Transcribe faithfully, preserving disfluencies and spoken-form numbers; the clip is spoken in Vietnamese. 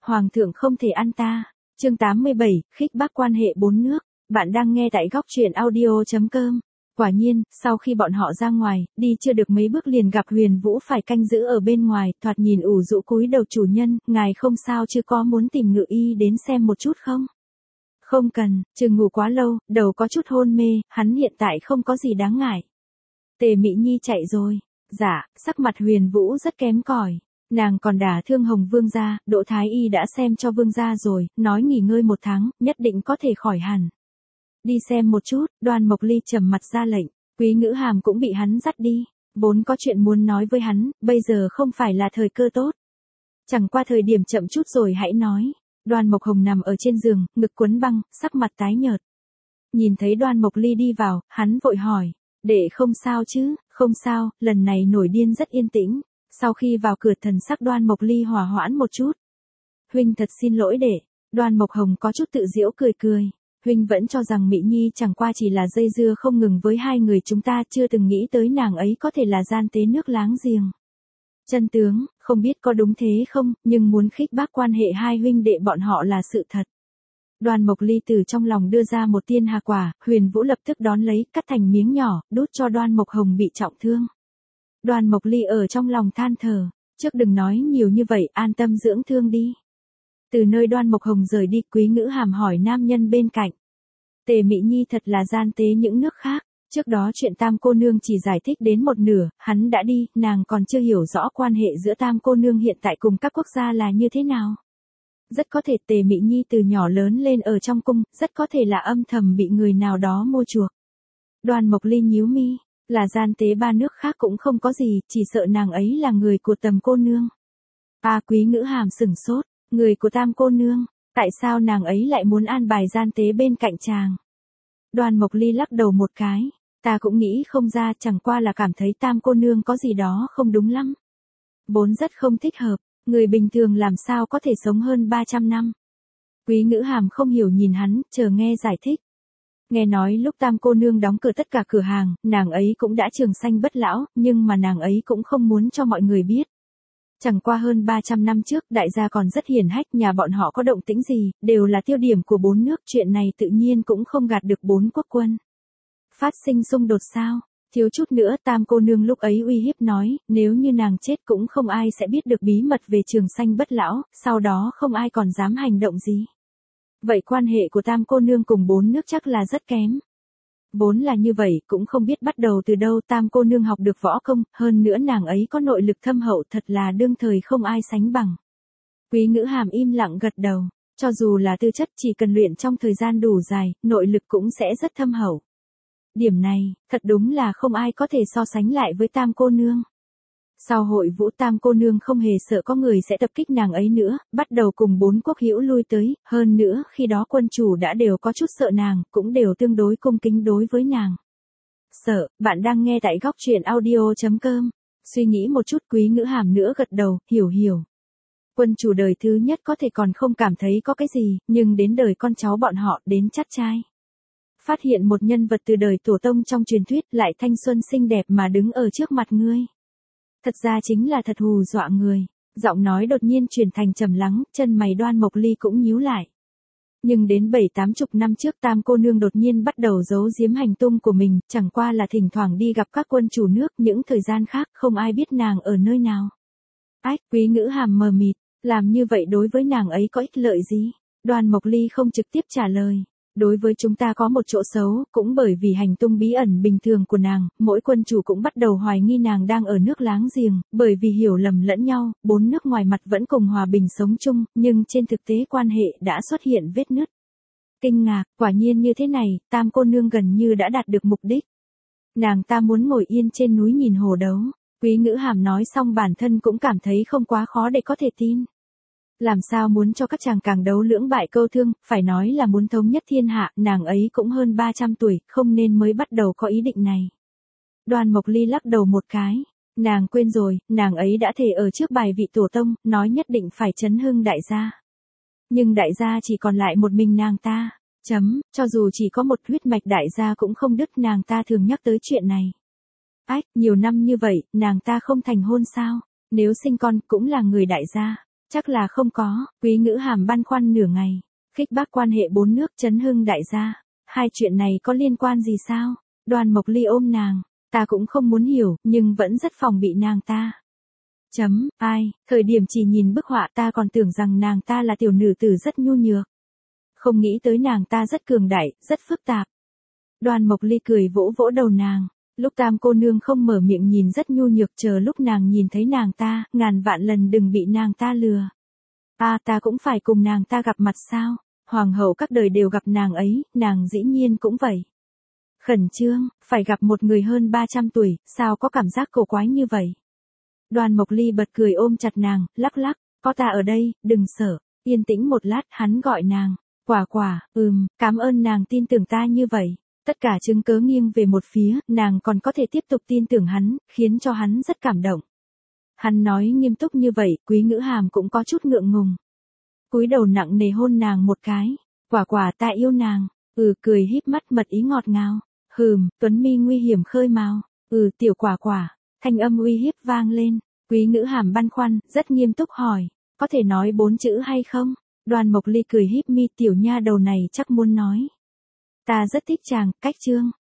Hoàng thượng không thể ăn ta. Chương tám mươi bảy, khích bác quan hệ bốn nước. Bạn đang nghe tại góc truyện audio chấm com. Quả nhiên, sau khi bọn họ ra ngoài, đi chưa được mấy bước liền gặp Huyền Vũ phải canh giữ ở bên ngoài, thoạt nhìn ủ rũ cúi đầu chủ nhân, ngài không sao chứ, có muốn tìm ngự y đến xem một chút không? Không cần, chừng ngủ quá lâu, đầu có chút hôn mê, hắn hiện tại không có gì đáng ngại. Tề Mỹ Nhi chạy rồi. Dạ, sắc mặt Huyền Vũ rất kém cỏi. Nàng còn đả thương Hồng Vương gia, Đỗ Thái Y đã xem cho Vương gia rồi, nói nghỉ ngơi một tháng, nhất định có thể khỏi hẳn. Đi xem một chút, Đoan Mộc Ly trầm mặt ra lệnh, Quý Ngữ Hàm cũng bị hắn dắt đi, vốn có chuyện muốn nói với hắn, bây giờ không phải là thời cơ tốt. Chẳng qua thời điểm chậm chút rồi hãy nói. Đoan Mộc Hồng nằm ở trên giường, ngực quấn băng, sắc mặt tái nhợt. Nhìn thấy Đoan Mộc Ly đi vào, hắn vội hỏi, đệ không sao chứ? Không sao, lần này nổi điên rất yên tĩnh. Sau khi vào cửa thần sắc Đoan Mộc Ly hòa hoãn một chút. Huynh thật xin lỗi đệ. Đoan Mộc Hồng có chút tự giễu cười cười. Huynh vẫn cho rằng Mỹ Nhi chẳng qua chỉ là dây dưa không ngừng với hai người chúng ta, chưa từng nghĩ tới nàng ấy có thể là gian tế nước láng giềng. Chân tướng, không biết có đúng thế không, nhưng muốn khích bác quan hệ hai huynh đệ bọn họ là sự thật. Đoan Mộc Ly từ trong lòng đưa ra một tiên hà quả, Huyền Vũ lập tức đón lấy, cắt thành miếng nhỏ, đút cho Đoan Mộc Hồng bị trọng thương. Đoan Mộc Ly ở trong lòng than thở, trước đừng nói nhiều như vậy, an tâm dưỡng thương đi. Từ nơi Đoan Mộc Hồng rời đi, Quý Ngữ Hàm hỏi nam nhân bên cạnh. Tề Mỹ Nhi thật là gian tế những nước khác, trước đó chuyện Tam cô nương chỉ giải thích đến một nửa, hắn đã đi, nàng còn chưa hiểu rõ quan hệ giữa Tam cô nương hiện tại cùng các quốc gia là như thế nào. Rất có thể Tề Mỹ Nhi từ nhỏ lớn lên ở trong cung, rất có thể là âm thầm bị người nào đó mua chuộc. Đoan Mộc Ly nhíu mi, là gian tế ba nước khác cũng không có gì, chỉ sợ nàng ấy là người của Tầm cô nương. À, Quý Ngữ Hàm sửng sốt, người của Tam cô nương, tại sao nàng ấy lại muốn an bài gian tế bên cạnh chàng? Đoan Mộc Ly lắc đầu một cái, ta cũng nghĩ không ra, chẳng qua là cảm thấy Tam cô nương có gì đó không đúng lắm. Vốn rất không thích hợp, người bình thường làm sao có thể sống hơn ba trăm năm. Quý Ngữ Hàm không hiểu nhìn hắn, chờ nghe giải thích. Nghe nói lúc Tam cô nương đóng cửa tất cả cửa hàng, nàng ấy cũng đã trường sanh bất lão, nhưng mà nàng ấy cũng không muốn cho mọi người biết. Chẳng qua hơn ba trăm năm trước, đại gia còn rất hiển hách, nhà bọn họ có động tĩnh gì, đều là tiêu điểm của bốn nước, chuyện này tự nhiên cũng không gạt được bốn quốc quân. Phát sinh xung đột sao? Thiếu chút nữa Tam cô nương lúc ấy uy hiếp nói, nếu như nàng chết cũng không ai sẽ biết được bí mật về trường sanh bất lão, sau đó không ai còn dám hành động gì. Vậy quan hệ của Tam cô nương cùng bốn nước chắc là rất kém. Vốn là như vậy, cũng không biết bắt đầu từ đâu Tam cô nương học được võ công, hơn nữa nàng ấy có nội lực thâm hậu, thật là đương thời không ai sánh bằng. Quý Ngữ Hàm im lặng gật đầu, cho dù là tư chất chỉ cần luyện trong thời gian đủ dài, nội lực cũng sẽ rất thâm hậu. Điểm này, thật đúng là không ai có thể so sánh lại với Tam cô nương. Sau hội vũ, Tam cô nương không hề sợ có người sẽ tập kích nàng ấy nữa, bắt đầu cùng bốn quốc hữu lui tới, hơn nữa khi đó quân chủ đã đều có chút sợ nàng, cũng đều tương đối cung kính đối với nàng. Sợ, bạn đang nghe tại góc truyện audio chấm com. Suy nghĩ một chút, Quý Ngữ Hàm nữa gật đầu, hiểu hiểu. Quân chủ đời thứ nhất có thể còn không cảm thấy có cái gì, nhưng đến đời con cháu bọn họ, đến chắt trai. Phát hiện một nhân vật từ đời tổ tông trong truyền thuyết lại thanh xuân xinh đẹp mà đứng ở trước mặt ngươi. Thật ra chính là thật hù dọa người. Giọng nói đột nhiên chuyển thành trầm lắng, chân mày Đoan Mộc Ly cũng nhíu lại. Nhưng đến bảy tám chục năm trước Tam cô nương đột nhiên bắt đầu giấu giếm hành tung của mình, chẳng qua là thỉnh thoảng đi gặp các quân chủ nước, những thời gian khác không ai biết nàng ở nơi nào. Ách, Quý Ngữ Hàm mờ mịt, làm như vậy đối với nàng ấy có ích lợi gì? Đoan Mộc Ly không trực tiếp trả lời. Đối với chúng ta có một chỗ xấu, cũng bởi vì hành tung bí ẩn bình thường của nàng, mỗi quân chủ cũng bắt đầu hoài nghi nàng đang ở nước láng giềng, bởi vì hiểu lầm lẫn nhau, bốn nước ngoài mặt vẫn cùng hòa bình sống chung, nhưng trên thực tế quan hệ đã xuất hiện vết nứt. Kinh ngạc, quả nhiên như thế này, Tam cô nương gần như đã đạt được mục đích. Nàng ta muốn ngồi yên trên núi nhìn hồ đấu. Quý Ngữ Hàm nói xong bản thân cũng cảm thấy không quá khó để có thể tin. Làm sao muốn cho các chàng càng đấu lưỡng bại câu thương, phải nói là muốn thống nhất thiên hạ, nàng ấy cũng hơn ba trăm tuổi, không nên mới bắt đầu có ý định này. Đoan Mộc Ly lắc đầu một cái, nàng quên rồi, nàng ấy đã thề ở trước bài vị tổ tông, nói nhất định phải chấn hưng đại gia. Nhưng đại gia chỉ còn lại một mình nàng ta, chấm, cho dù chỉ có một huyết mạch đại gia cũng không đứt, nàng ta thường nhắc tới chuyện này. Ách, nhiều năm như vậy, nàng ta không thành hôn sao, nếu sinh con cũng là người đại gia. Chắc là không có, Quý Ngữ Hàm băn khoăn nửa ngày. Khích bác quan hệ bốn nước chấn hưng đại gia. Hai chuyện này có liên quan gì sao? Đoàn Mộc Ly ôm nàng. Ta cũng không muốn hiểu, nhưng vẫn rất phòng bị nàng ta. Chấm, ai, thời điểm chỉ nhìn bức họa ta còn tưởng rằng nàng ta là tiểu nữ tử rất nhu nhược. Không nghĩ tới nàng ta rất cường đại, rất phức tạp. Đoàn Mộc Ly cười vỗ vỗ đầu nàng. Lúc Tam cô nương không mở miệng nhìn rất nhu nhược, chờ lúc nàng nhìn thấy nàng ta, ngàn vạn lần đừng bị nàng ta lừa. À, ta cũng phải cùng nàng ta gặp mặt sao? Hoàng hậu các đời đều gặp nàng ấy, nàng dĩ nhiên cũng vậy. Khẩn trương, phải gặp một người hơn ba trăm tuổi, sao có cảm giác cổ quái như vậy? Đoàn Mộc Ly bật cười ôm chặt nàng, lắc lắc, có ta ở đây, đừng sợ. Yên tĩnh một lát, hắn gọi nàng. Quả quả, ừm, cảm ơn nàng tin tưởng ta như vậy. Tất cả chứng cớ nghiêng về một phía, nàng còn có thể tiếp tục tin tưởng hắn, khiến cho hắn rất cảm động. Hắn nói nghiêm túc như vậy, Quý Ngữ Hàm cũng có chút ngượng ngùng. Cúi đầu nặng nề hôn nàng một cái. Quả quả ta yêu nàng. Ừ, cười híp mắt mật ý ngọt ngào. Hừm, Tuấn mi nguy hiểm khơi mào. Ừ, tiểu quả quả. Thanh âm uy hiếp vang lên. Quý Ngữ Hàm băn khoăn, rất nghiêm túc hỏi. Có thể nói bốn chữ hay không? Đoàn Mộc Ly cười híp mi, tiểu nha đầu này chắc muốn nói. Ta rất thích chàng, cách chương.